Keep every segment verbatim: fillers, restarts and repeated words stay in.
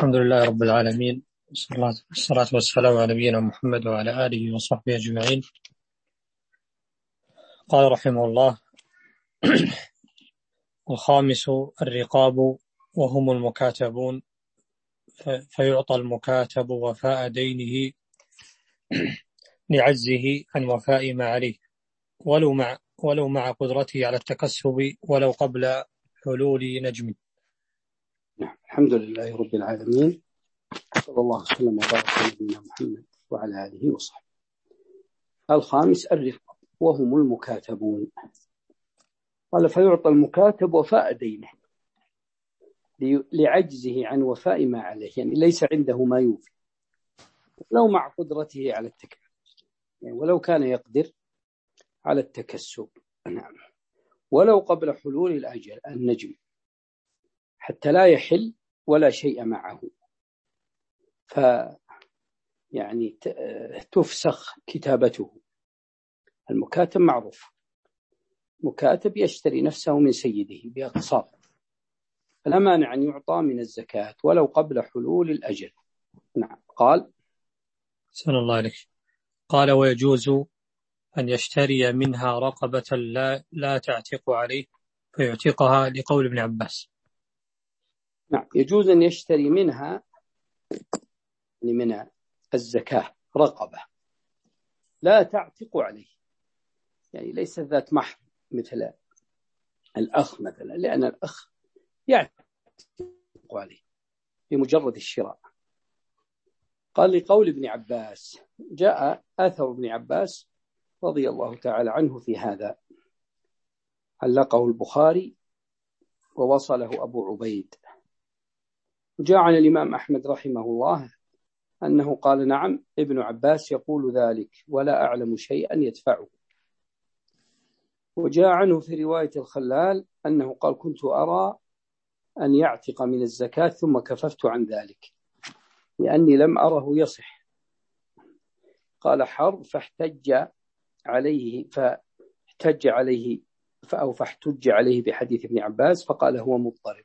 الحمد لله رب العالمين، والصلاة والسلام على نبينا محمد وعلى آله وصحبه أجمعين. قال رحمه الله: الخامس الرقاب وهم المكاتبون، فيعطى المكاتب وفاء دينه لعجزه عن وفاء ما عليه، ولو مع, ولو مع قدرته على التكسب، ولو قبل حلول نجم. نعم. الحمد لله رب العالمين، صلى الله وسلم وبارك على نبينا محمد وعلى آله وصحبه. الخامس الرقاب وهم المكاتبون. قال: فيعطى المكاتب وفاء دينه لعجزه عن وفاء ما عليه، يعني ليس عنده ما يوفي، لو مع قدرته على التكسب، يعني ولو كان يقدر على التكسب. نعم. ولو قبل حلول الأجل النجم، حتى لا يحل ولا شيء معه، ف يعني تفسخ كتابته. المكاتب معروف، مكاتب يشتري نفسه من سيده بأقساط، فلا مانع أن يعطى من الزكاة ولو قبل حلول الأجل. نعم. قال: سأل الله عليك. قال: ويجوز أن يشتري منها رقبة لا, لا تعتق عليه فيعتقها، لقول ابن عباس. نعم، يجوز أن يشتري منها من الزكاة رقبة لا تعتق عليه، يعني ليس ذات محر مثل الأخ مثلا، لأن الأخ يعتق عليه بمجرد الشراء. قال: لقول ابن عباس، جاء آثر ابن عباس رضي الله تعالى عنه في هذا، علقه البخاري ووصله أبو عبيد. جاء عن الإمام أحمد رحمه الله أنه قال: نعم، ابن عباس يقول ذلك ولا أعلم شيئا يدفعه. وجاء عنه في رواية الخلال أنه قال: كنت أرى أن يعتق من الزكاة ثم كففت عن ذلك لأني لم أره يصح. قال حرب: فاحتج عليه فاحتج عليه أو فاحتج عليه بحديث ابن عباس فقال هو مضطرب.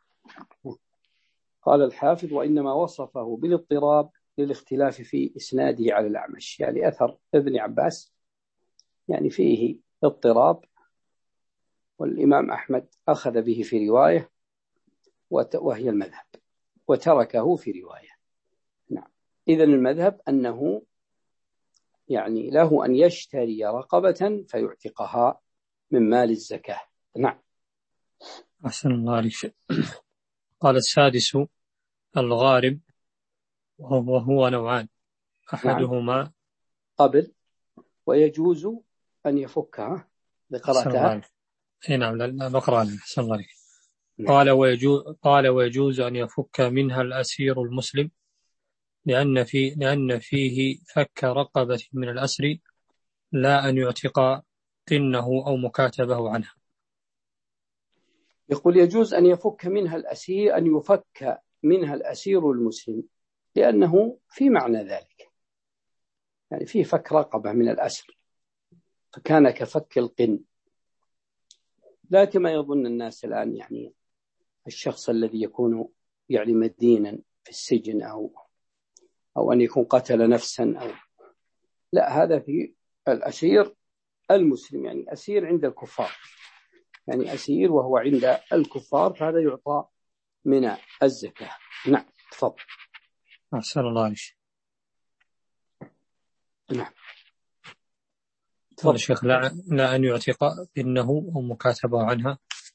قال الحافظ: وإنما وصفه بالاضطراب للاختلاف في إسناده على الأعمش، يعني أثر ابن عباس يعني فيه اضطراب، والإمام أحمد أخذ به في رواية وهي المذهب، وتركه في رواية. نعم. إذن المذهب أنه يعني له أن يشتري رقبة فيعتقها من مال الزكاة. نعم. أحسن الله عليك. قال: السادس الغارب، وهو نوعان، أحدهما نعم. قبل ويجوز أن يفكها بقراءتها. نعم، لا بقرأ. أحسن الله عليك. قال: ويجوز قال ويجوز أن يفك منها الأسير المسلم، لأن في لأن فيه فك رقبة من الأسر، لا أن يعتق قنه أو مكاتبه عنها. يقول: يجوز أن يفك منها الأسير أن يفك منها الأسير المسلم، لأنه في معنى ذلك، يعني فيه فك رقبة من الأسر، فكان كفك القن. لا كما يظن الناس الآن، يعني الشخص الذي يكون يعني مدينا في السجن أو أو أن يكون قتل نفسا أو لا، هذا في الأسير المسلم، يعني أسير عند الكفار، يعني أسير وهو عند الكفار، فهذا يعطى من الزكاة. نعم. تفضل. أحسن الله عليك. نعم. تفضل شيخ. لا, لا أن يعتق قنه أو مكاتبه عنها،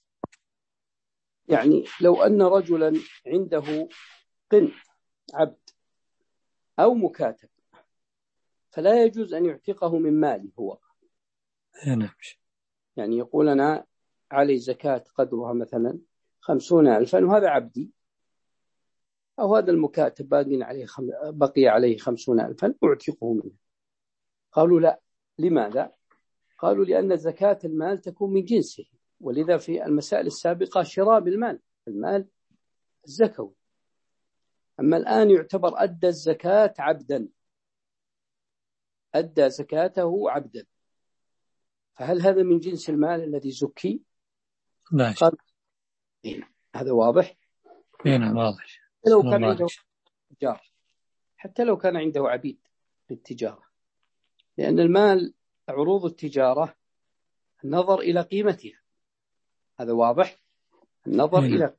يعني لو أن رجلا عنده قن عبد أو مكاتب، فلا يجوز أن يعتقه من ماله هو. نعم. يعني يقول: أنا علي زكاة قدرها مثلا خمسون ألفا وهذا عبدي، أو هذا المكاتب باقي عليه خم... بقي عليه خمسون ألفا أعتقه منه. قالوا: لا. لماذا؟ قالوا: لأن زكاة المال تكون من جنسه، ولذا في المسائل السابقة شراء بالمال، المال الزكوي. أما الآن يعتبر أدى الزكاة عبدا، أدى زكاته عبدا، فهل هذا من جنس المال الذي زكي؟ لا. قال: هذا واضح. نعم واضح. لو كان عنده تجارة، حتى لو كان عنده عبيد للتجارة، لأن المال عروض التجارة النظر إلى قيمتها، هذا واضح، النظر هنا. إلى.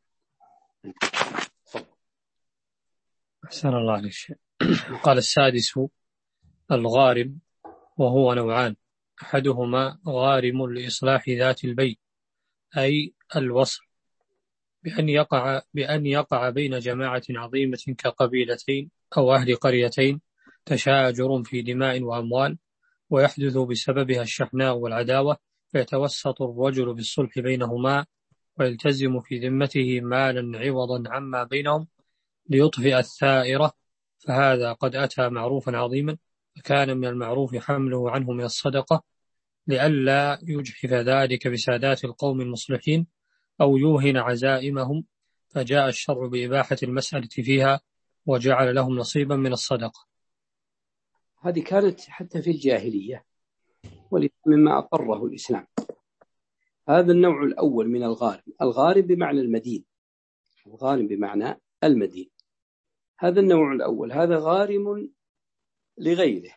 أحسن الله عليك. قال السادس الغارم، وهو نوعان: أحدهما غارم لإصلاح ذات البين، أي الوصل، بأن يقع, بأن يقع بين جماعة عظيمة كقبيلتين أو أهل قريتين تشاجر في دماء وأموال، ويحدث بسببها الشحناء والعداوة، فيتوسط الرجل بالصلح بينهما ويلتزم في ذمته مالا عوضا عما بينهم ليطفئ الثائرة، فهذا قد أتى معروفا عظيما، فكان من المعروف حمله عنه من الصدقة لئلا يجحف ذلك بسادات القوم المصلحين أو يوهن عزائمهم، فجاء الشرع بإباحة المسألة فيها وجعل لهم نصيبا من الصدقة. هذه كانت حتى في الجاهلية، ومما أقره الإسلام. هذا النوع الأول من الغارم، الغارم بمعنى المدين، الغارم بمعنى المدين، هذا النوع الأول، هذا غارم لغيره،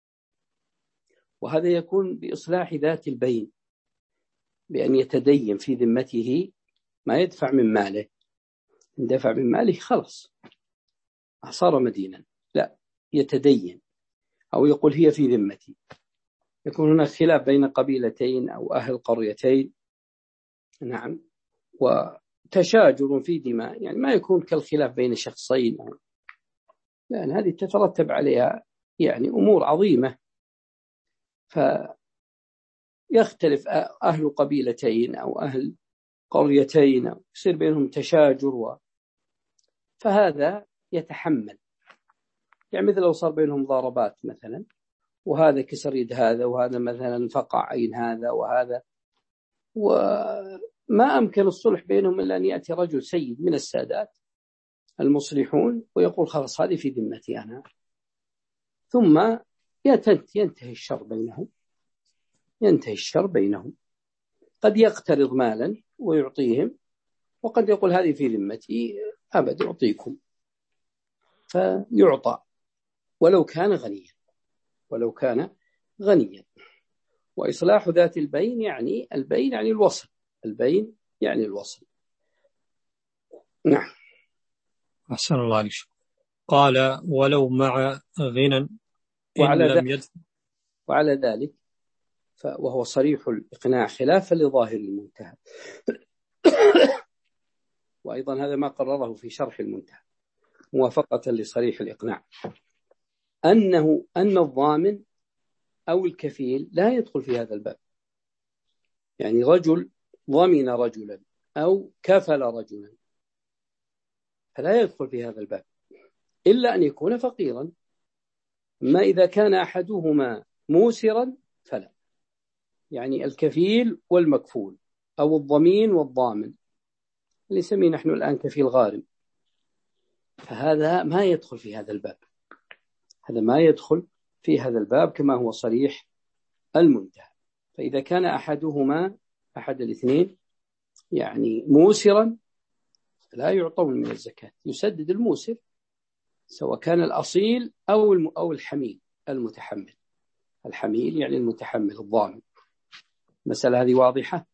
وهذا يكون بإصلاح ذات البين، بأن يتدين في ذمته، ما يدفع من ماله، إن دفع من ماله خلص صار مدينا، لا، يتدين أو يقول هي في ذمتي. يكون هناك خلاف بين قبيلتين أو أهل قريتين، نعم، وتشاجر في دماء، يعني ما يكون كالخلاف بين شخصين، لأن هذه تترتب عليها يعني أمور عظيمة، فيختلف أهل قبيلتين أو أهل قريتين، يصير بينهم تشاجر، و... فهذا يتحمل، يعني مثل لو صار بينهم ضربات مثلا، وهذا كسر يد هذا، وهذا مثلا فقع عين هذا، وهذا، وما أمكن الصلح بينهم إلا أن يأتي رجل سيد من السادات المصلحون ويقول خلاص هذه في ذمتي أنا، ثم ينتهي الشر بينهم، ينتهي الشر بينهم. قد يقترض مالا ويعطيهم، وقد يقول هذه في ذمتي أبد أعطيكم، فيعطى ولو كان غنيا، ولو كان غنيا. وإصلاح ذات البين يعني البين يعني الوصل، البين يعني الوصل. نعم. أحسن الله عليك. قال ولو مع غنى إن وعلى لم يدفع. وعلى ذلك وهو صريح الإقناع خلافا لظاهر المنتهى. وأيضا هذا ما قرره في شرح المنتهى موافقة لصريح الإقناع، أنه أن الضامن أو الكفيل لا يدخل في هذا الباب، يعني رجل ضمن رجلا أو كفل رجلا فلا يدخل في هذا الباب إلا أن يكون فقيرا، ما إذا كان أحدهما موسرا فلا، يعني الكفيل والمكفول أو الضمين والضامن اللي نسميه نحن الآن كفيل غارم، فهذا ما يدخل في هذا الباب، هذا ما يدخل في هذا الباب كما هو صريح المنتهى. فإذا كان أحدهما أحد الاثنين يعني موسرا لا يعطون من الزكاة، يسدد الموسر سواء كان الأصيل أو أو الحميل المتحمل، الحميل يعني المتحمل الضامن. المسألة هذه واضحة؟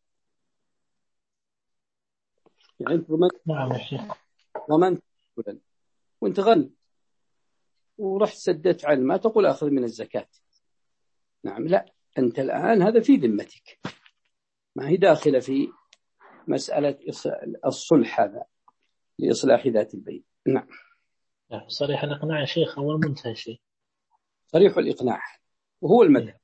يعني أنت ضمنت نعم يا شيخ، ضمنت وأنت غني ورحت سددت عنه، ما تقول أخذ من الزكاة، نعم، لا، أنت الآن هذا في ذمتك، ما هي داخلة في مسألة الصلح هذا لإصلاح ذات البين. نعم. صريح الإقناع يا شيخ أو المنتهى شيء؟ صريح الإقناع وهو المذهب،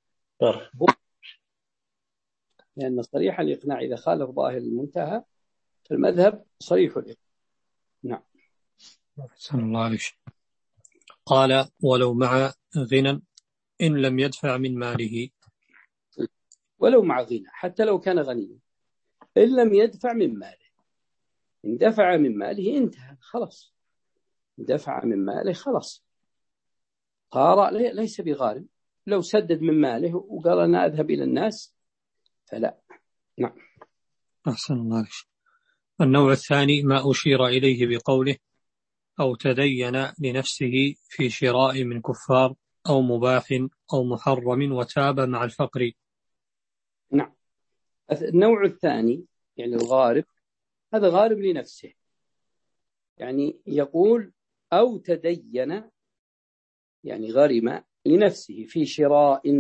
لأن صريح الإقناع إذا خالف ظاهر المنتهى فالمذهب صريح الإقناع. نعم. أحسن الله عليك. قال ولو مع غنى إن لم يدفع من ماله، ولو مع غنى حتى لو كان غنيا إن لم يدفع من ماله، إن دفع من ماله انتهى خلاص، دفع من ماله خلاص صار ليس بغارم. لو سدد من ماله وقال أنا أذهب إلى الناس فلا. نعم. أحسن الله عليك. النوع الثاني ما أشير إليه بقوله أو تدين لنفسه في شراء من كفار أو مباح أو محرم وتاب مع الفقر. نعم. النوع الثاني يعني الغارب، هذا غارب لنفسه، يعني يقول أو تدين، يعني غرم لنفسه في شراء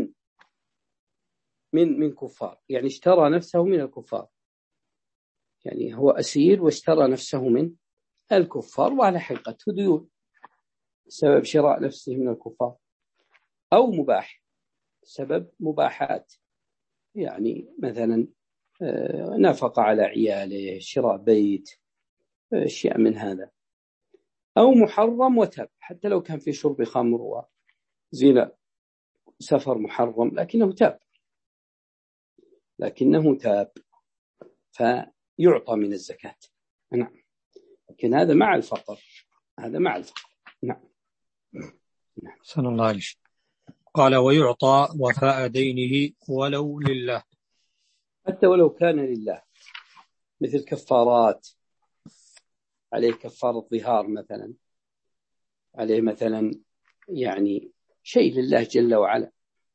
من من كفار، يعني اشترى نفسه من الكفار، يعني هو أسير واشترى نفسه من الكفار وعلى حقته ديون سبب شراء نفسه من الكفار، أو مباح سبب مباحات، يعني مثلا نفقة على عياله، شراء بيت، أشياء من هذا، أو محرم وتاب، حتى لو كان في شرب خمر وزنا سفر محرم لكنه تاب لكنه تاب فيعطى من الزكاة. نعم. لكن هذا مع الفقر، هذا مع الفقر. نعم. نعم. صلى الله عليه وسلم. قال ويعطى وفاء دينه ولو لله، حتى ولو كان لله، مثل كفارات، عليه كفارة ظهار مثلا، عليه مثلا يعني شيء لله جل وعلا،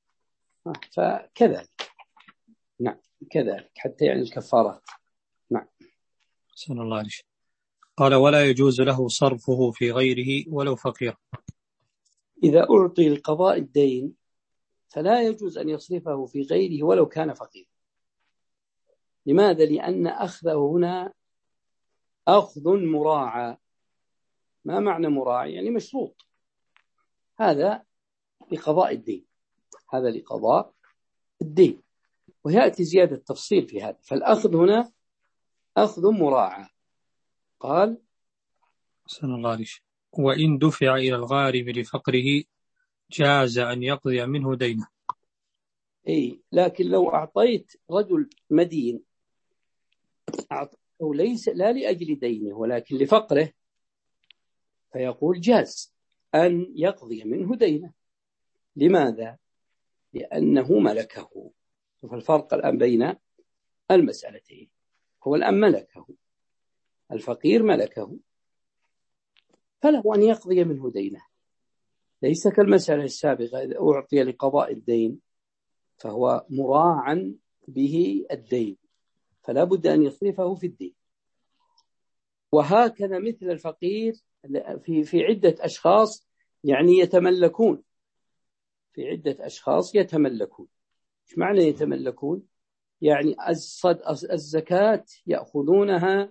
فكذلك. نعم كذلك حتى يعني الكفارات. نعم. صلى الله عليه وسلم. قال ولا يجوز له صرفه في غيره ولو فقير. إذا أعطي لقضاء الدين فلا يجوز أن يصرفه في غيره ولو كان فقير. لماذا؟ لأن أخذه هنا أخذ مراعى. ما معنى مراعى؟ يعني مشروط. هذا لقضاء الدين، هذا لقضاء الدين، ويأتي زيادة تفصيل في هذا. فالأخذ هنا أخذ مراعى. قال صلى الله عليه وسلم وإن دفع إلى الغارم لفقره جاز أن يقضي منه دينه. أي، لكن لو أعطيت رجل مدين أعطيه ليس لا لأجل دينه ولكن لفقره، فيقول جاز أن يقضي منه دينه. لماذا؟ لأنه ملكه. فالفرق الآن بين المسألتين، هو الآن ملكه، الفقير ملكه، فله أن يقضي منه دينه، ليس كالمسألة السابقة إذا أعطي لقضاء الدين فهو مراعا به الدين فلا بد أن يصرفه في الدين. وهكذا مثل الفقير في في عدة أشخاص يعني يتملكون، في عدة أشخاص يتملكون. إيش معنى يتملكون؟ يعني الزكاة يأخذونها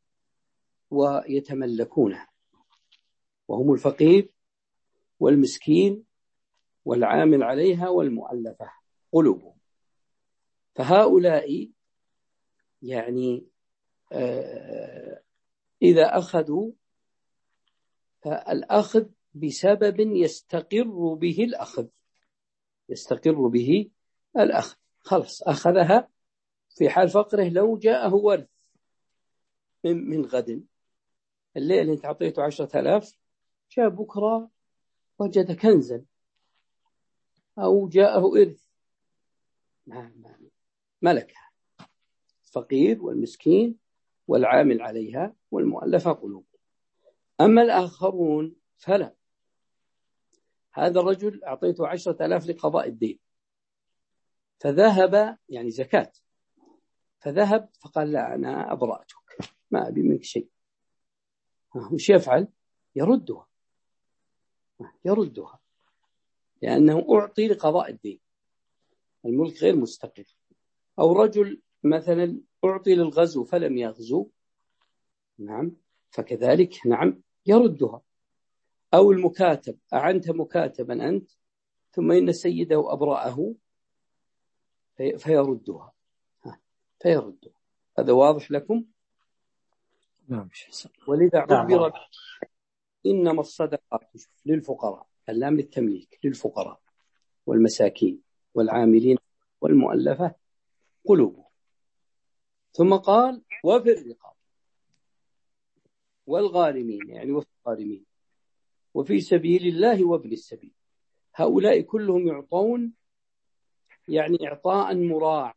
ويتملكونها، وهم الفقير والمسكين والعامل عليها والمؤلفة قلوبهم. فهؤلاء يعني آه إذا أخذوا فالأخذ بسبب يستقر به الأخذ، يستقر به الأخذ، خلص أخذها في حال فقره. لو جاءه ورث من, من غد، الليل انت عطيته عشرة آلاف، جاء بكرة وجد كنزا أو جاءه إرث، ملكها الفقير والمسكين والعامل عليها والمؤلفة قلوب. أما الآخرون فلا. هذا الرجل أعطيته عشرة آلاف لقضاء الدين، فذهب يعني زكاة، فذهب فقال لا أنا أبرأتك ما أبي منك شيء. وش يفعل؟ يردها، يردها لأنه أعطي لقضاء الدين، الملك غير مستقر. أو رجل مثلا أعطي للغزو فلم يغزو، نعم فكذلك نعم يردها. أو المكاتب، أعنت مكاتبا أنت ثم إن سيده أبرأه فيردها، فيردها. هذا واضح لكم؟ نعم. ولذا عبر إنما الصدقات للفقراء، اللام للتمليك، للفقراء والمساكين والعاملين والمؤلفة قلوبهم. ثم قال وفي الرقاب والغارمين، يعني وفي الغارمين وفي سبيل الله وابن السبيل. هؤلاء كلهم يعطون يعني إعطاء مراعا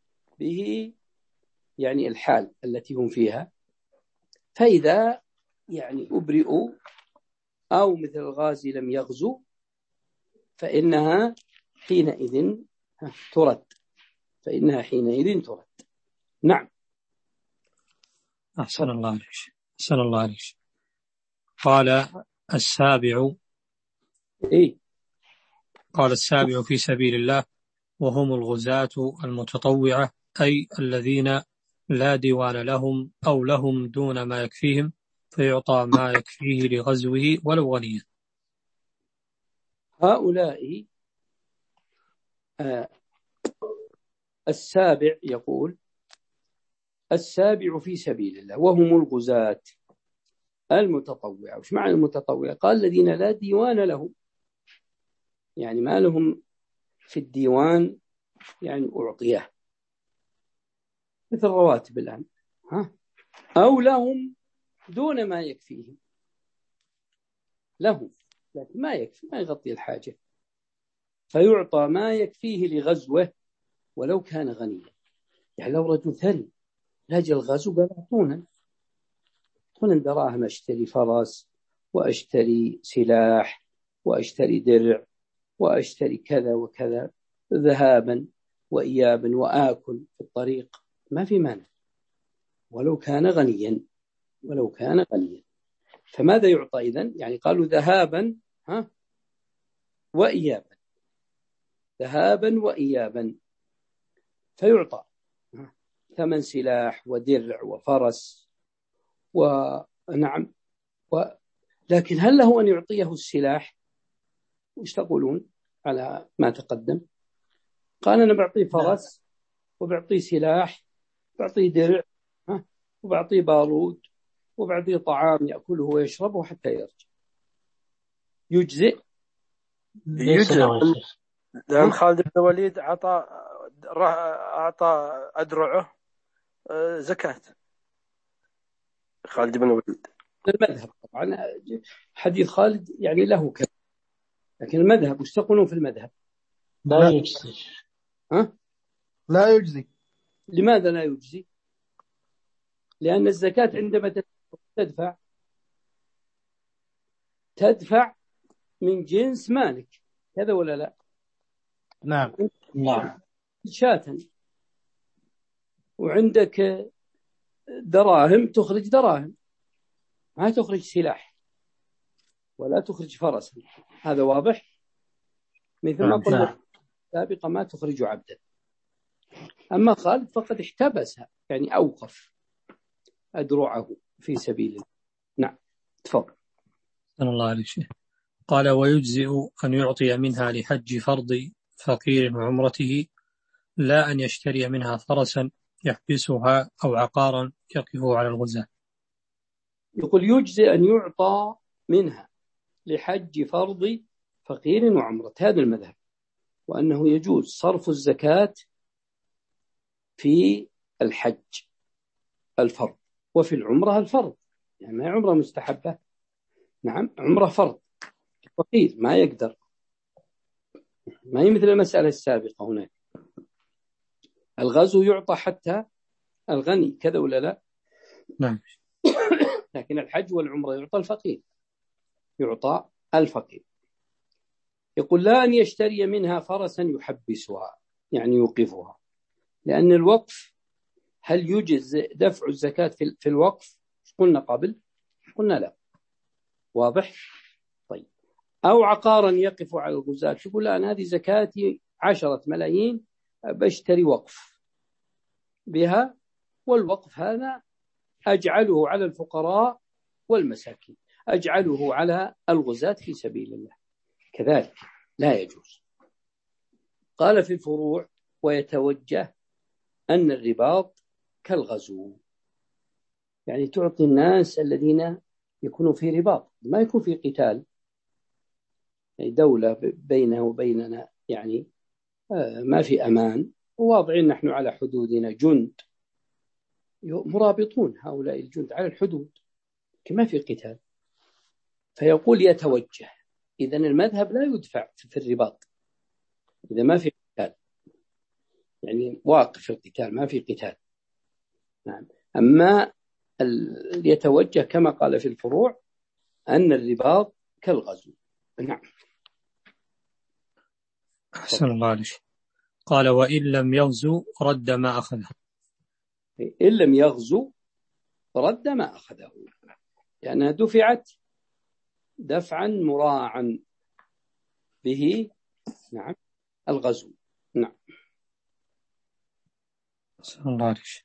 به يعني الحال التي هم فيها. فإذا يعني أبرئوا أو مثل الغازي لم يغزو فإنها حينئذ ترد فإنها حينئذ ترد. نعم. أحسن الله عليك. أحسن الله عليك. قال السابع إيه؟ قال السابع في سبيل الله وهم الغزاة المتطوعة أي الذين لا ديوان لهم أو لهم دون ما يكفيهم فيعطى ما يكفيه لغزوه ولو غنيا. هؤلاء آه السابع يقول السابع في سبيل الله وهم الغزاة المتطوعة. وش معنى المتطوعة؟ قال الذين لا ديوان لهم، يعني ما لهم في الديوان يعني أعطيه مثل رواتب الآن، ها؟ أو لهم دون ما يكفيهم، لهم لكن ما يكفي، ما يغطي الحاجة، فيعطى ما يكفيه لغزوه ولو كان غنيا. يعني لو رجل ثري لاجل الغزو قال أعطونا أعطونا دراهم أشتري فرس وأشتري سلاح وأشتري درع وأشتري كذا وكذا ذهابا وإيابا وآكل في الطريق، ما في مانع ولو كان غنيا، ولو كان غنيا. فماذا يعطى إذن؟ يعني قالوا ذهابا ها وإيابا، ذهابا وإيابا، فيعطى ثمن سلاح ودرع وفرس ونعم و... لكن هل له أن يعطيه السلاح؟ وش تقولون على ما تقدم؟ قال أنا بعطيه فرس وبعطيه سلاح وبعطيه درع وبعطيه بارود وبعطيه طعام يأكله ويشربه حتى يرجع، يجزئ؟ يجزئ. لأن خالد بن الوليد أعطى أعطى أدرعه زكاة. خالد بن الوليد المذهب طبعا حديث خالد يعني له كذا، لكن المذهب وش تقولون في المذهب؟ لا يجزي. ها؟ لا يجزي. لماذا لا يجزي؟ لأن الزكاة عندما تدفع تدفع من جنس مالك، كذا ولا لا؟ نعم نعم. شاة وعندك دراهم تخرج دراهم، ما تخرج سلاح ولا تخرج فرس، هذا واضح؟ مثل ما قلنا سابقا ما تخرج عبدا. أما خالد فقد احتبسها، يعني أوقف أدرعه في سبيل الله. نعم تفضل. الله عليك. قال ويجزئ أن يعطي منها لحج فرض فقير وعمرته لا أن يشتري منها فرسا يحبسها أو عقارا يقفه على الغزاة. يقول يجزئ أن يعطى منها لحج فرض فقير وعمرة، هذا المذهب، وأنه يجوز صرف الزكاة في الحج الفرض وفي العمرة الفرض، يعني ما عمرة مستحبة، نعم عمرة فرض، فقير ما يقدر، ما هي مثل المسألة السابقة هناك، الغزو يعطى حتى الغني كذا ولا لا؟ نعم. لكن الحج والعمرة يعطى الفقير، يعطى الفقير. يقول لا أن يشتري منها فرسا يحبسها يعني يوقفها، لأن الوقف هل يجوز دفع الزكاة في الوقف؟ قلنا قبل قلنا لا، واضح؟ طيب. أو عقارا يقف على الغزاة، يقول لا أنا هذه زكاتي عشرة ملايين بشتري وقف بها، والوقف هذا أجعله على الفقراء والمساكين، أجعله على الغزاة في سبيل الله، كذلك لا يجوز. قال في الفروع ويتوجه أن الرباط كالغزو، يعني تعطي الناس الذين يكونوا في رباط، ما يكون في قتال، يعني دولة بينه وبيننا يعني ما في أمان، وواضعين نحن على حدودنا جند مرابطون، هؤلاء الجند على الحدود كما في قتال، فيقول يتوجه. إذن المذهب لا يدفع في الرباط إذا ما في قتال، يعني واقف في القتال ما في قتال. نعم. أما يتوجه كما قال في الفروع أن الرباط كالغزو. نعم. أحسن الله عليك. قال وإن لم يغزو رد ما أخذه. إن لم يغزو رد ما أخذه، لأنها دفعت دفعا مراعا به نعم الغزو. نعم. أحسن الله عليك.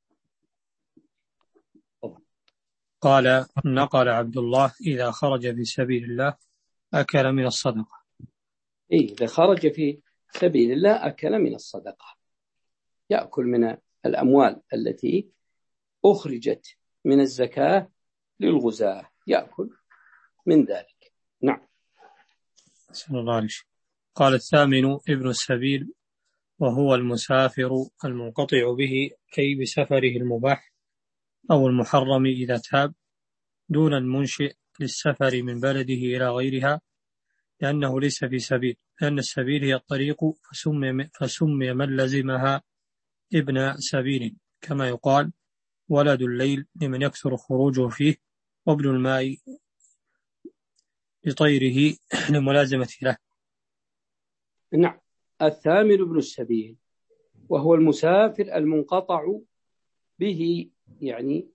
قال نقل عبد الله إذا خرج في سبيل الله أكل من الصدقة. إيه إذا خرج في سبيل الله أكل من الصدقة، يأكل من الأموال التي أخرجت من الزكاة للغزاة، يأكل من ذلك. نعم. أحسن الله عليك. قال الثامن ابن السبيل وهو المسافر المنقطع به أي بسفره المباح أو المحرم إذا تاب، دون المنشئ للسفر من بلده إلى غيرها، لأنه ليس في سبيل، لأن السبيل هي الطريق فسمي, فسمي من لزمها ابن سبيل، كما يقال ولد الليل لمن يكثر خروجه فيه، وابن الماء لطيره لملازمة له. نعم. الثامن ابن السبيل وهو المسافر المنقطع به، يعني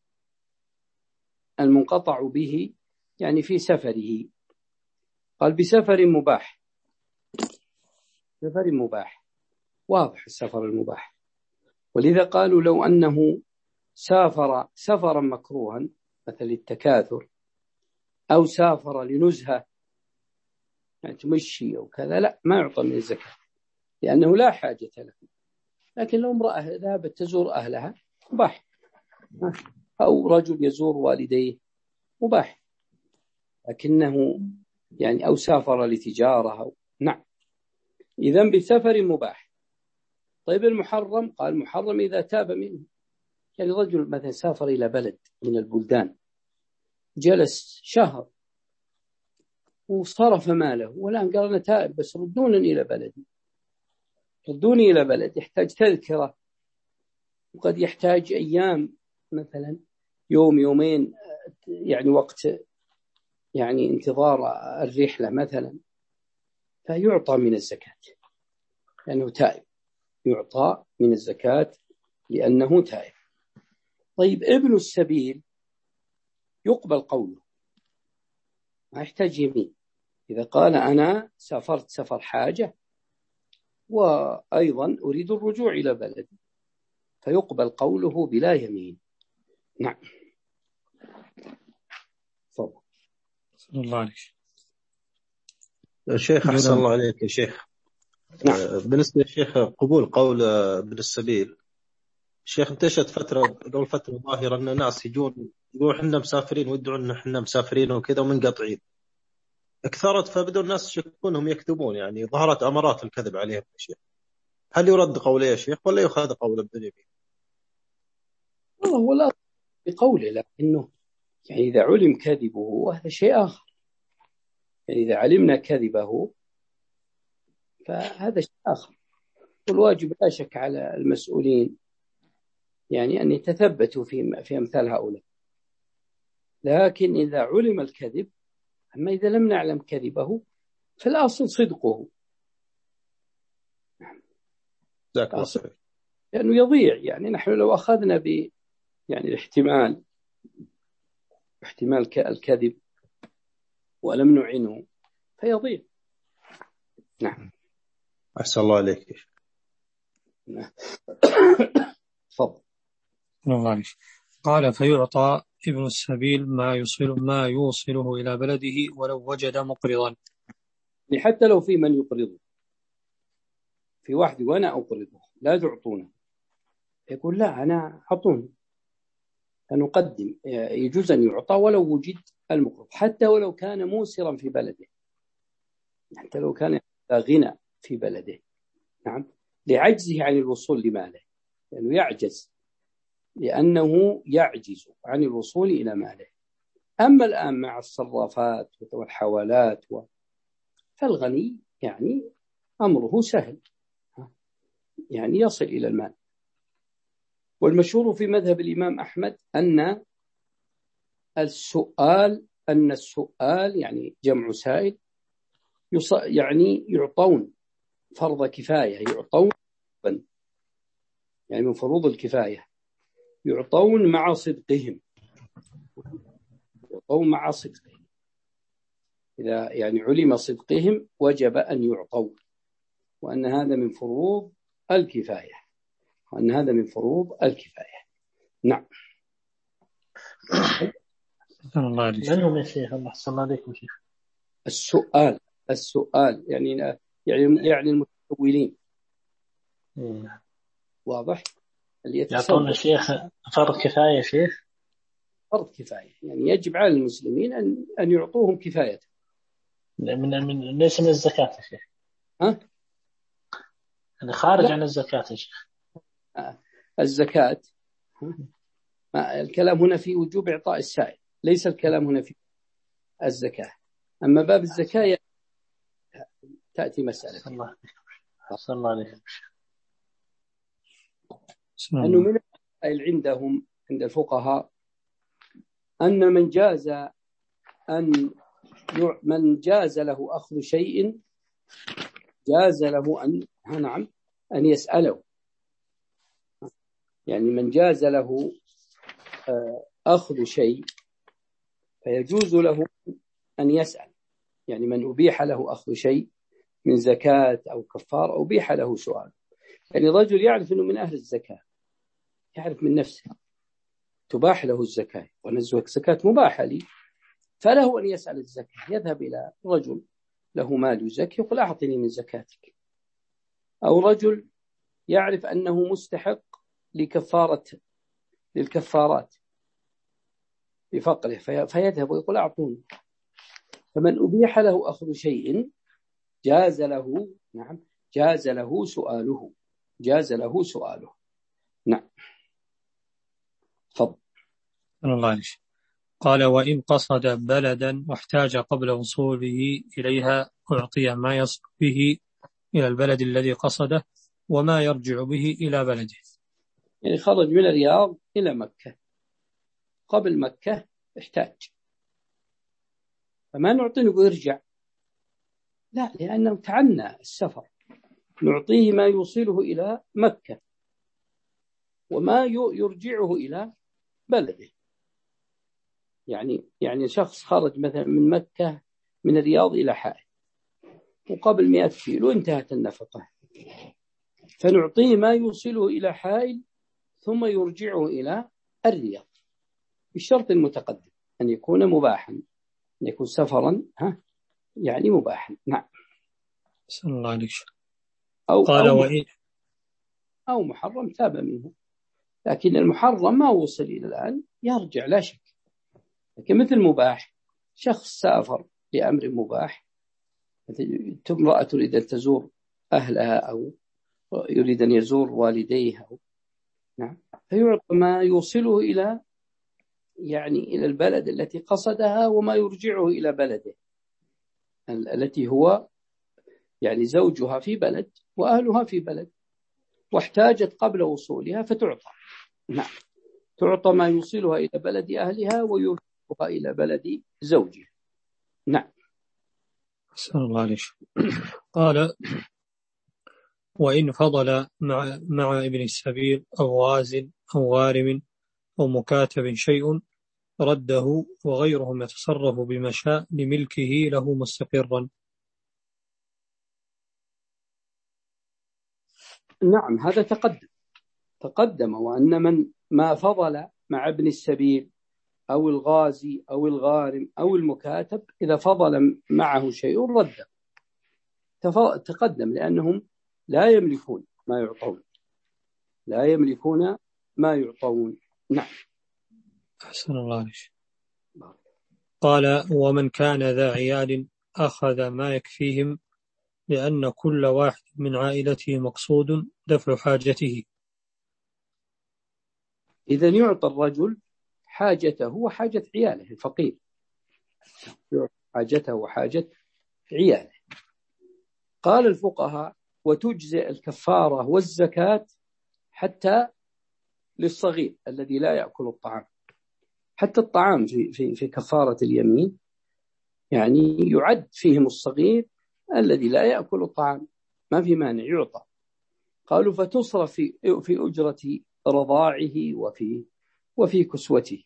المنقطع به يعني في سفره. قال بسفر مباح، سفر مباح واضح السفر المباح، ولذا قالوا لو أنه سافر سفرا مكروها مثل التكاثر، أو سافر لنزهة يعني تمشي أو كذا، لا ما يعطى من الزكاة لأنه لا حاجة له. لكن لو امرأة ذهبت تزور أهلها مباح، أو رجل يزور والديه مباح، لكنه يعني أو سافر لتجارة أو نعم. إذن بسفر مباح. طيب المحرم، قال محرم إذا تاب منه، يعني رجل مثلا سافر إلى بلد من البلدان، جلس شهر وصرف ماله، والآن قال أنا تائب بس ردوني إلى بلدي، ردوني إلى بلد، يحتاج تذكرة، وقد يحتاج أيام مثلا يوم يومين يعني وقت يعني انتظار الرحلة مثلا، فيعطى من الزكاة لأنه تائب، يعطى من الزكاة لأنه تائب. طيب ابن السبيل يقبل قوله، ما يحتاج يمين، إذا قال أنا سافرت سفر حاجة وأيضا أريد الرجوع إلى بلدي فيقبل قوله بلا يمين. نعم. صلى الله عليك. الشيخ أحسن الله عليك يا شيخ. نعم. بالنسبة للشيخ قبول قول ابن السبيل، الشيخ انتشت فترة قبل فترة ظاهرة أن الناس يجون يقولوا إحنا مسافرين ويدعون إن إحنا مسافرين وكذا ومنقطعين، اكثرت فبدوا الناس يشكونهم يكذبون، يعني ظهرت أمارات الكذب عليهم يا شيخ. هل يرد قوله يا شيخ ولا يخاذ قول ابن اليمين؟ والله ولا بقوله، لكنه يعني إذا علم كذبه هذا شيء آخر، يعني إذا علمنا كذبه فهذا شيء آخر. والواجب لا شك على المسؤولين يعني أن يتثبتوا في في أمثال هؤلاء، لكن إذا علم الكذب، أما إذا لم نعلم كذبه فالأصل صدقه، الأصل لأنه يضيع. يعني نحن لو أخذنا ب يعني الاحتمال احتمال الكذب ولم نعنه فيضيع. نعم. أحسن الله عليك. تفضل. الله عليك. قال فيعطى ابن السبيل ما يوصل ما يوصله إلى بلده ولو وجد مقرضا، حتى لو في من يقرضه، في واحد وأنا أقرضه لا تعطونه، يقول لا أنا أعطوني، فنقدم يجوز أن يعطى ولو وجد المقرض، حتى ولو كان موسرا في بلده، حتى لو كان غنى في بلده. نعم. لعجزه عن الوصول لماله، لأنه يعجز، لأنه يعجز عن الوصول إلى ماله. أما الآن مع الصرافات والحوالات و... فالغني يعني أمره سهل، يعني يصل إلى المال. والمشهور في مذهب الإمام أحمد أن السؤال أن السؤال يعني جمع سائل يعني يعطون فرض كفاية، يعطون يعني من فروض الكفاية، يعطون مع صدقهم، يعطون مع صدقهم، إذا يعني علم صدقهم وجب أن يعطوا، وأن هذا من فروض الكفاية، وأن هذا من فروض الكفاية. نعم. من هم يا شيخ؟ الله أحسن عليكم شيخ. السؤال السؤال يعني يعني يعني المتسولين. إيه. واضح؟ اللي يعطون الشيخ فرض كفاية شيخ؟ فرض كفاية، يعني يجب على المسلمين أن أن يعطوهم كفاية. من من ليس من الزكاة يا شيخ. ها؟ يعني خارج لا. عن الزكاة يا شيخ. الزكاة ما الكلام هنا في وجوب إعطاء السائل، ليس الكلام هنا في الزكاة. أما باب الزكاة تأتي مسألة. صلى الله صلى الله عليه وسلم. أنه من السائل عندهم عند الفقهاء أن من جاز أن من جاز له أخذ شيء جاز له أن نعم أن يسأله، يعني من جاز له أخذ شيء فيجوز له أن يسأل، يعني من أبيح له أخذ شيء من زكاة أو كفار أبيح له سؤال، يعني رجل يعرف أنه من أهل الزكاة، يعرف من نفسه تباح له الزكاة وأن الزكاة مباحة لي، فله أن يسأل الزكاة، يذهب إلى رجل له مال يزكي يقول أعطني من زكاتك، أو رجل يعرف أنه مستحق لكفارة للكفارات بفقره فيذهب ويقول أعطوني. فمن أبيح له أخذ شيء جاز له نعم جاز له سؤاله جاز له سؤاله. نعم. تفضل. الله عليك. قال وإن قصد بلدا واحتاج قبل وصوله إليها أعطي ما يصل به إلى البلد الذي قصده وما يرجع به إلى بلده. يعني خرج من الرياض إلى مكة، قبل مكة احتاج، فما نعطيه ويرجع، لا، لأنه تعنى السفر، نعطيه ما يوصله إلى مكة وما يرجعه إلى بلده. يعني يعني شخص خرج مثلا من مكة من الرياض إلى حائل وقبل مئة كيلو انتهت النفقة، فنعطيه ما يوصله إلى حائل ثم يرجعه إلى الرياض بالشرط المتقدم أن يكون مباحا، أن يكون سفرا ها يعني مباحا. نعم. صلى الله عليه وسلم. أو قال أو, وإن أو محرم تاب منه، لكن المحرم ما وصل إلى الآن يرجع لا شك، لكن مثل مباح، شخص سافر لأمر مباح، امرأة تريد أن تزور أهلها أو يريد أن يزور والديها، نعم، فيعطى ما يوصله إلى يعني إلى البلد التي قصدها وما يرجعه إلى بلده التي هو يعني زوجها في بلد وأهلها في بلد، واحتاجت قبل وصولها فتعطى، نعم، تعطى ما يوصلها إلى بلد أهلها ويرجعها إلى بلد زوجها. نعم. صلى الله عليه وسلم. قال وإن فضل مع, مع ابن السبيل أو غاز أو غارم أو مكاتب شيء رده وغيرهم يتصرف بما شاء لملكه له مستقرا. نعم، هذا تقدم تقدم وأن من ما فضل مع ابن السبيل أو الغازي أو الغارم أو المكاتب إذا فضل معه شيء رده، تقدم، لأنهم لا يملكون ما يعطون لا يملكون ما يعطون. نعم. أحسن الله عليك. قال ومن كان ذا عيال أخذ ما يكفيهم لأن كل واحد من عائلته مقصود دفع حاجته. إذن يعطى الرجل حاجته وحاجة عياله، الفقير يعطى حاجته وحاجة عياله. قال الفقهاء وتجزئ الكفارة والزكاة حتى للصغير الذي لا يأكل الطعام. حتى الطعام في, في, في كفارة اليمين يعني يعد فيهم الصغير الذي لا يأكل الطعام، ما في مانع يعطى. قالوا فتصرف في, في أجرة رضاعه وفي, وفي كسوته.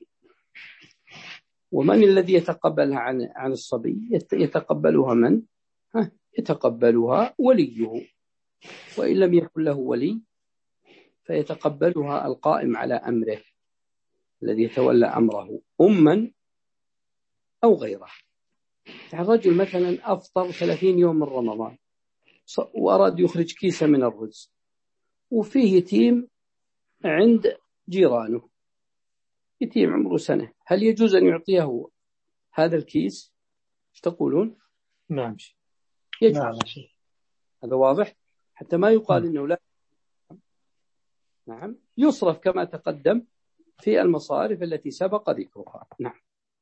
ومن الذي يتقبلها عن, عن الصبي؟ يتقبلها من؟ ها يتقبلها وليه، وإن لم يكن له ولي فيتقبلها القائم على أمره الذي يتولى أمره أما أو غيره. الرجل مثلا أفطر ثلاثين يوم من رمضان وأراد يخرج كيسة من الرز، وفيه يتيم عند جيرانه، يتيم عمره سنة، هل يجوز أن يعطيه هذا الكيس؟ ايش تقولون؟ نعم يجوز. نعم. هذا واضح حتى ما يقال إنه لا. نعم يصرف كما تقدم في المصارف التي سبق ذكرها. نعم.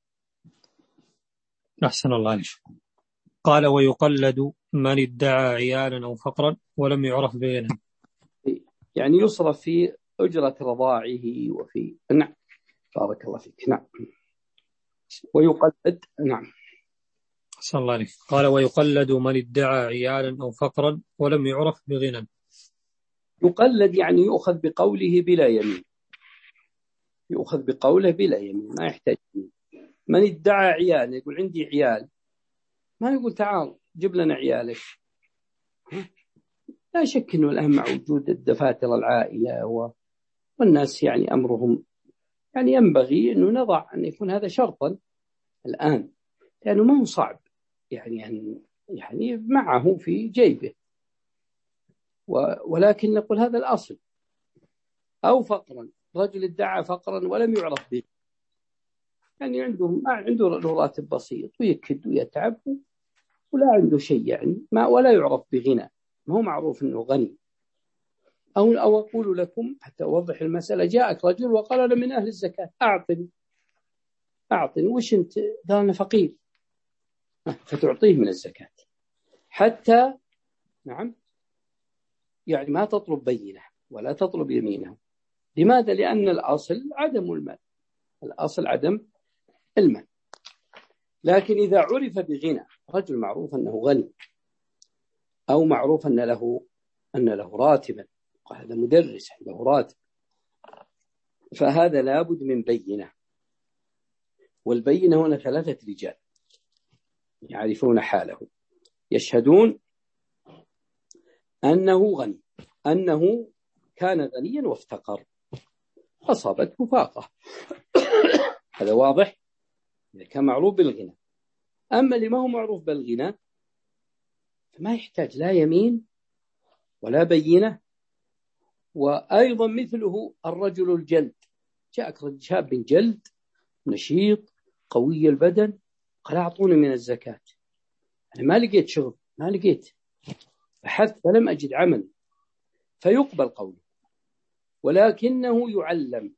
أحسن الله عليك. قال ويقلد من ادعى عيالا أو فقرا ولم يعرف بينهم، يعني يصرف في أجرة رضاعه وفي. نعم بارك الله فيك. نعم ويقلد. نعم أحسن الله عليك. قال ويقلد من ادعى عيالا أو فقرا ولم يعرف بغنى. يقلد يعني يؤخذ بقوله بلا يمين، يؤخذ بقوله بلا يمين، ما يحتاج يمين. من ادعى عيال يقول عندي عيال، ما يقول تعال جيب لنا عيالك. لا شك أنه الآن مع وجود الدفاتر العائلة والناس يعني أمرهم يعني ينبغي أنه نضع أن يكون هذا شرطا الآن، لأنه ما هو صعب يعني يعني, يعني معه في جيبه، ولكن نقول هذا الأصل. أو فقرا، رجل ادعى فقرا ولم يعرف به، يعني عنده عنده راتب بسيط ويكد ويتعب ولا عنده شيء يعني ما ولا يعرف بغنى، ما هو معروف انه غني. او او اقول لكم حتى اوضح المساله، جاءك رجل وقال انا من اهل الزكاه اعطني اعطني وش انت؟ قال انا فقير، فتعطيه من الزكاه حتى. نعم يعني ما تطلب بينه ولا تطلب يمينه. لماذا؟ لان الاصل عدم المال، الاصل عدم المال. لكن إذا عرف بغنى، رجل معروف أنه غني أو معروف أن له أن له راتبا، هذا مدرس عنده راتب، فهذا لابد من بينة. والبينة هنا ثلاثة رجال يعرفون حاله، يشهدون أنه غني، أنه كان غنيا وافتقر أصابته فاقة. هذا واضح إذا كان معروف بالغنى. أما اللي ما هو معروف بالغنى فما يحتاج لا يمين ولا بينة. وأيضا مثله الرجل الجلد، جاءك شاب جلد نشيط قوي البدن قال أعطوني من الزكاة، أنا ما لقيت شغل، ما لقيت، بحثت فلم أجد عمل، فيقبل قوله، ولكنه يعلم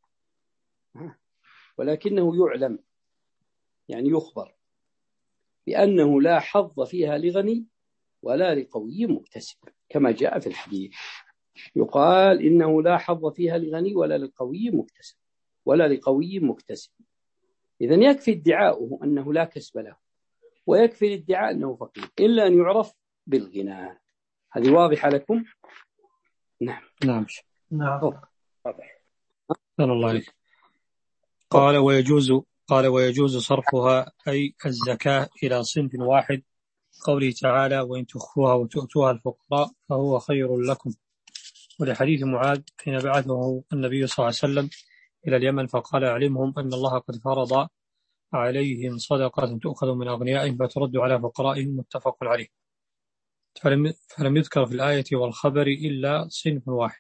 ولكنه يعلم يعني يخبر بأنه لا حظ فيها لغني ولا لقوي مكتسب، كما جاء في الحديث يقال إنه لا حظ فيها لغني ولا لقوي مكتسب ولا لقوي مكتسب. إذن يكفي ادعاؤه أنه لا كسب له، ويكفي الادعاء أنه فقير، إلا أن يعرف بالغنى. هذه واضحة لكم؟ نعم نعم نعم واضح. الله عليك. قال ويجوز قال ويجوز صرفها أي الزكاة إلى صنف واحد، قوله تعالى وإن تخفوها وتؤتوها الفقراء فهو خير لكم، ولحديث معاذ حين بعثه النبي صلى الله عليه وسلم إلى اليمن فقال أعلمهم أن الله قد فرض عليهم صدقة تؤخذ من أغنيائهم فترد على فقرائهم، متفق عليه. فلم, فلم يذكر في الآية والخبر إلا صنف واحد.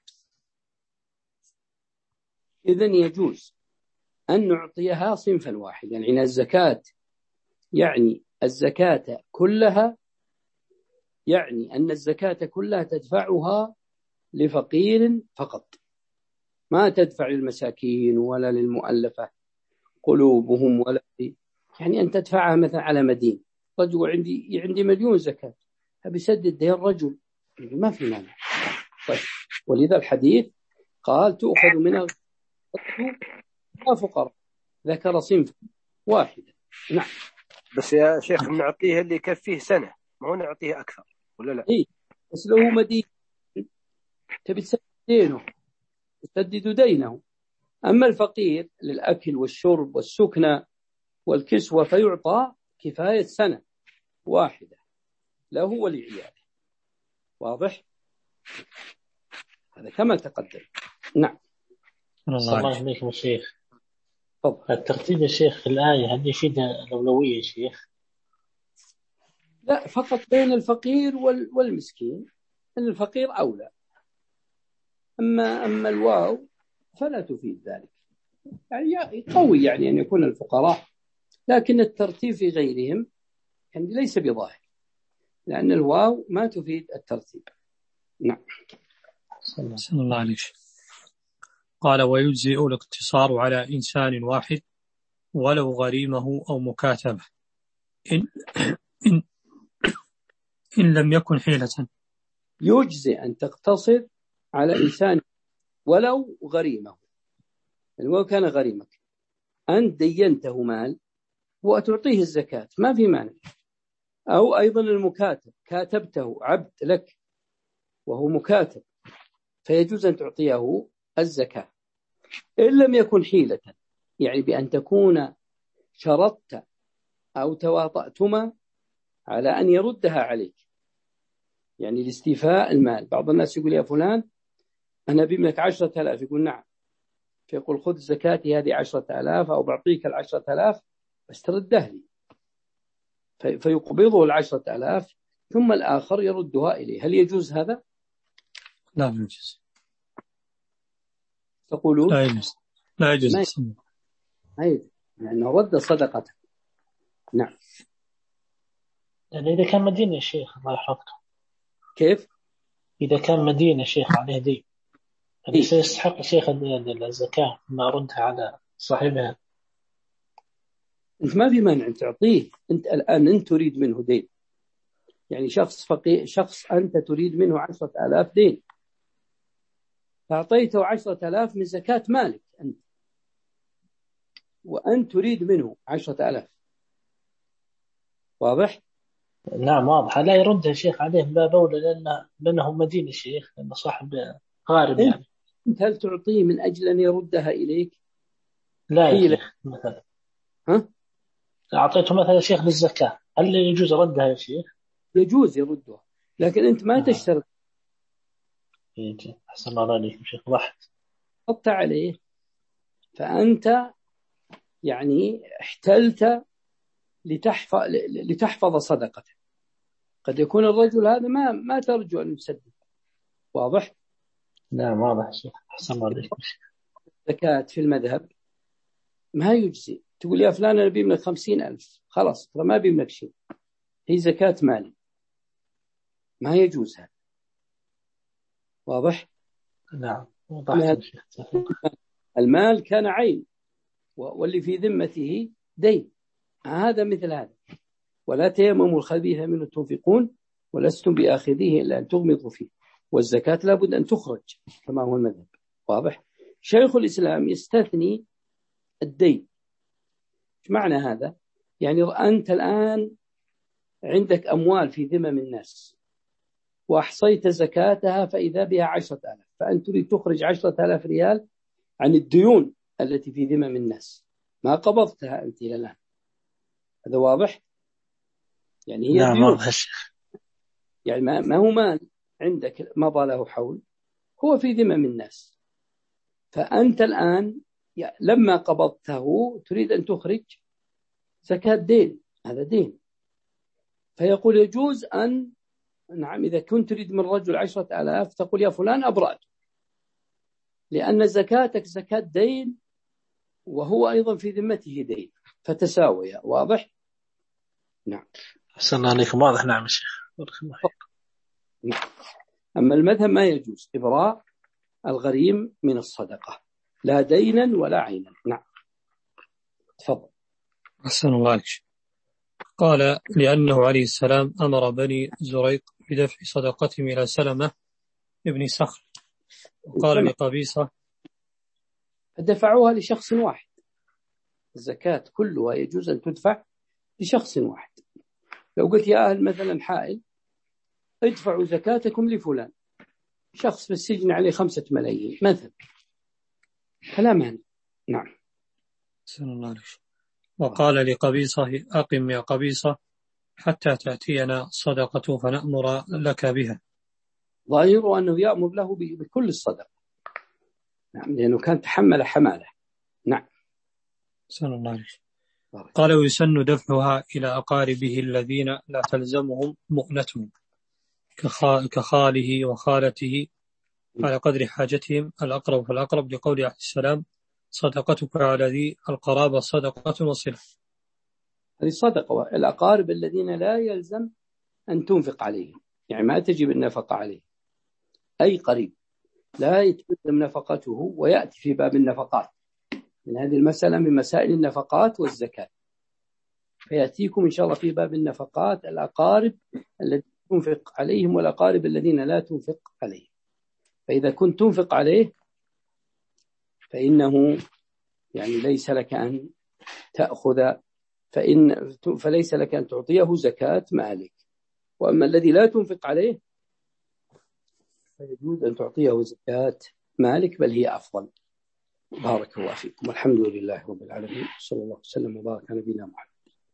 إذن يجوز أن نعطيها صنفا واحد، يعني الزكاة يعني الزكاة كلها، يعني أن الزكاة كلها تدفعها لفقير فقط، ما تدفع للمساكين ولا للمؤلفة قلوبهم ولا يعني أن تدفعها مثلا على مدين. رجل عندي عندي مليون زكاة بسدد دين رجل، ما في مانع. طيب ولذا الحديث قال تؤخذ من لا فقراء، ذكر صنف واحدة. نعم. بس يا شيخ نعطيه اللي يكفيه سنة، ما هو نعطيه أكثر ولا لا؟ إيه، بس لو مدين تبي تسدد دينه تسدد دينه. أما الفقير للأكل والشرب والسكنة والكسوة فيعطى كفاية سنة واحدة له ولعياله. واضح؟ هذا كما تقدم. نعم. صلى الله عليكم الشيخ. طب. الترتيب يا شيخ في الآية هل يفيد الأولوية يا شيخ؟ لا، فقط بين الفقير والمسكين، أن الفقير أولى. أما أما الواو فلا تفيد ذلك، يعني قوي يعني أن يكون الفقراء، لكن الترتيب في غيرهم يعني ليس بظاهر، لأن الواو ما تفيد الترتيب. نعم. صلى الله عليه وسلم. قال ويجزئ الاقتصار على إنسان واحد ولو غريمه أو مكاتبه إن, إن, إن لم يكن حيلة. يجزئ أن تقتصر على إنسان ولو غريمه، يعني ولو كان غريمك أنت دينته مال وتعطيه الزكاة ما في مانع. أو أيضا المكاتب، كاتبته عبد لك وهو مكاتب فيجوز أن تعطيه الزكاة إن لم يكن حيلة، يعني بأن تكون شرطت أو تواطأتما على أن يردها عليك، يعني لاستيفاء المال. بعض الناس يقول يا فلان أنا بملك عشرة آلاف، يقول نعم، فيقول خذ زكاتي هذه عشرة آلاف أو بعطيك العشرة آلاف بس ترده لي، فيقبضه العشرة آلاف ثم الآخر يردها إليه. هل يجوز هذا؟ لا يجوز. تقولون لا يجوز. لا يجوز. ما يجوز لأنه رد صدقته. نعم. يعني إذا كان مدين يا شيخ الله يحفظك. كيف؟ إذا كان مدين يا شيخ عليه دين يعني إيه؟ سيستحق شيخ الزكاة ما ردها على صاحبها. أنت ما في مانع أن تعطيه. أنت الآن أنت تريد منه دين، يعني شخص فقير، شخص أنت تريد منه عشرة آلاف دين، فأعطيته عشرة آلاف من زكاة مالك أنت، وأنت تريد منه عشرة آلاف. واضح؟ نعم واضح. لا يردها يا شيخ عليه باب أولى لأنه لأنه مدين يا شيخ، لأنه صاحب غارب يعني. أنت هل تعطيه من أجل أن يردها إليك؟ لا يا شيخ مثلا. ها؟ أعطيته مثلا شيخ للزكاة، هل يجوز ردها يا شيخ؟ يجوز يردها، لكن أنت ما آه. تشترط. يجي أحسن الله عليكم شيخ واحد حط عليه، فأنت يعني احتلت لتحفظ لتحفظ صدقته. قد يكون الرجل هذا ما ما ترجو أن يسدد. واضح؟ نعم واضح شيخ أحسن الله عليكم شيخ. زكاة في المذهب ما يجزي. تقول يا فلان أنا بيملك خمسين ألف، خلاص ترى ما بيملك شيء، هي زكاة مالي، ما يجوز هذا. واضح؟ نعم واضح شيخ. المال كان عين واللي في ذمته دين، هذا مثل هذا. ولا تيمموا الخبيث منه تنفقون ولستم بآخذيه إلا أن تغمضوا فيه، والزكاة لابد أن تخرج كما هو المذهب. واضح؟ شيخ الإسلام يستثني الدين. ايش معنى هذا؟ يعني أنت الآن عندك أموال في ذمم الناس وأحصيت زكاتها فإذا بها عشرة آلاف، فأنت تريد تخرج عشرة آلاف ريال عن الديون التي في ذمم الناس، ما قبضتها أنت إلى الآن. هذا واضح؟ يعني هي نعم ديون، واضح. يعني ما, ما هو مال عندك مضى له حول، هو في ذمم الناس، فأنت الآن لما قبضته تريد أن تخرج زكاة دين، هذا دين. فيقول يجوز أن نعم إذا كنت تريد من رجل عشرة آلاف تقول يا فلان أبرأت، لأن زكاتك زكاة دين وهو أيضا في ذمته دين فتساوي. واضح؟ نعم. أحسن الله عليكم. واضح. نعم شيخ. نعم. أما المذهب ما يجوز إبراء الغريم من الصدقة لا دينا ولا عينا. نعم تفضل. أحسن الله عليك. قال لأنه عليه السلام أمر بني زريق بدفع صدقتهم إلى سلمة ابن سخر، وقال لقبيصة فدفعوها لشخص واحد. الزكاة كلها يجوز أن تدفع لشخص واحد. لو قلت يا أهل مثلا حائل ادفعوا زكاتكم لفلان، شخص في السجن عليه خمسة ملايين مثلا، فلا مانع. نعم. سن الله عليه. وقال لقبيصة أقم يا قبيصة حتى تأتينا صدقة فنأمر لك بها. ظاهره أنه يأمر له بكل الصدقة. نعم، لأنه كان تحمل حماله. نعم. سن الله عليه. قال ويسن دفعها إلى أقاربه الذين لا تلزمهم مؤنتهم كخاله وخالته على قدر حاجتهم الأقرب فالأقرب، لقول عليه السلام صدقتك على ذي القرابة صدقة وصلة. هذه صدقة. الأقارب الذين لا يلزم أن تنفق عليهم، يعني ما تجب النفقة عليه، أي قريب لا يتلزم نفقته، ويأتي في باب النفقات من هذه المسألة من مسائل النفقات والزكاة، فيأتيكم إن شاء الله في باب النفقات الأقارب التي تنفق عليهم والأقارب الذين لا تنفق عليهم. فإذا كنت تنفق عليه فإنه يعني ليس لك أن تأخذ، فإن فليس لك أن تعطيه زكاة مالك. وأما الذي لا تنفق عليه فيجوز أن تعطيه زكاة مالك، بل هي أفضل. بارك الله فيكم، والحمد لله رب العالمين، صلى الله وسلم وبارك على نبينا محمد.